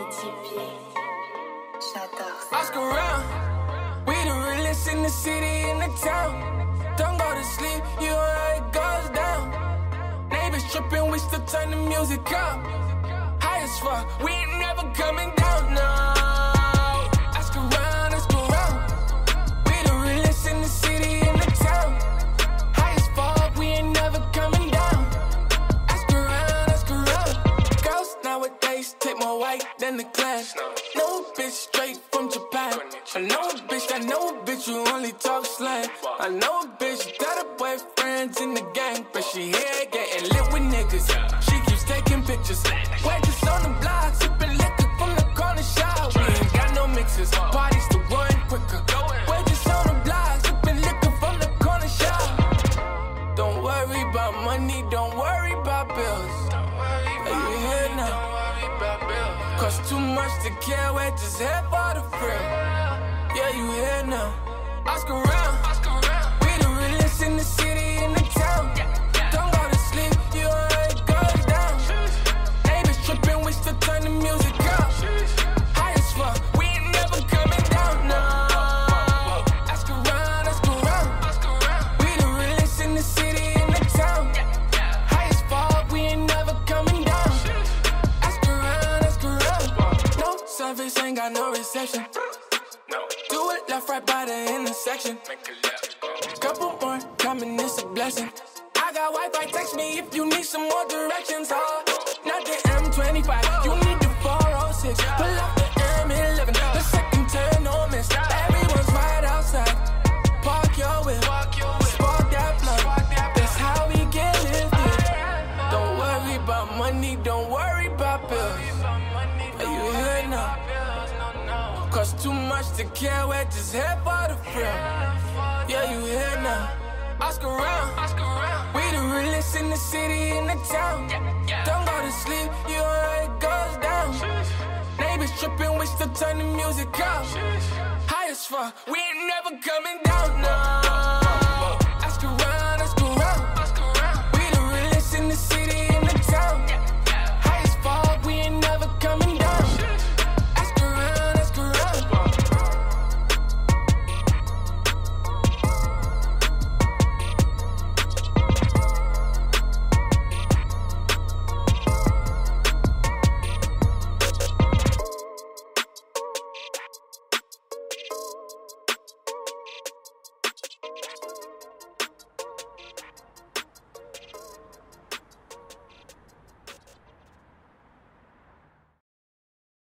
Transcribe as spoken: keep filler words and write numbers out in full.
Tipeee. J'adore ça. Ask around. We the realest in the city, in the town. Don't go to sleep, you know how it goes down. Neighbors tripping, we still turn the music up. High as fuck, we ain't never coming down, no. Ask around, ask around. We the realest in the city, in the town. High as fuck, we ain't never coming down. Ask around, ask around. Girls nowadays take more white than the class. No bitch straight from Japan. I know a bitch, I know a bitch who only talk slang. I know a bitch that her boyfriend's in the gang, but she here getting lit with niggas. She keeps taking pictures. Wedges on the block, sipping liquor from the corner shop. We ain't got no mixes, parties to one quicker. Wedges on the block, sipping liquor from the corner shop. Don't worry about money, don't worry about bills. Are you here now? Cost too much to care, we're just here for the thrill. Yeah, you here now. Ask around. We the realest in the city, in the town. Don't go to sleep, you know how it goes down. Neighbors tripping, we still turn the music up. High as fuck, we ain't never coming down, no. Ask around, ask around. We the realest in the city, in the town. High as fuck, we ain't never coming down. Ask around, ask around. No service, ain't got no reception. Do it left, right by the intersection. Couple more coming, it's a blessing. I got Wi-Fi, text me if you need some more directions. Oh, not the M twenty-five, you need the four oh six. Pull up the M eleven, the second turn, no miss. Everyone's right outside. Park your whip, spark that blunt. That's how we get lifted. Don't worry about money, don't worry about bills. Are you here now? Cost too much to care, we're just here for the thrill. Yeah, you here now. Ask around. We the realest in the city, in the town. Don't go to sleep, you know how it goes down. Neighbors tripping, we still turn the music up. High as fuck, we ain't never coming down, no.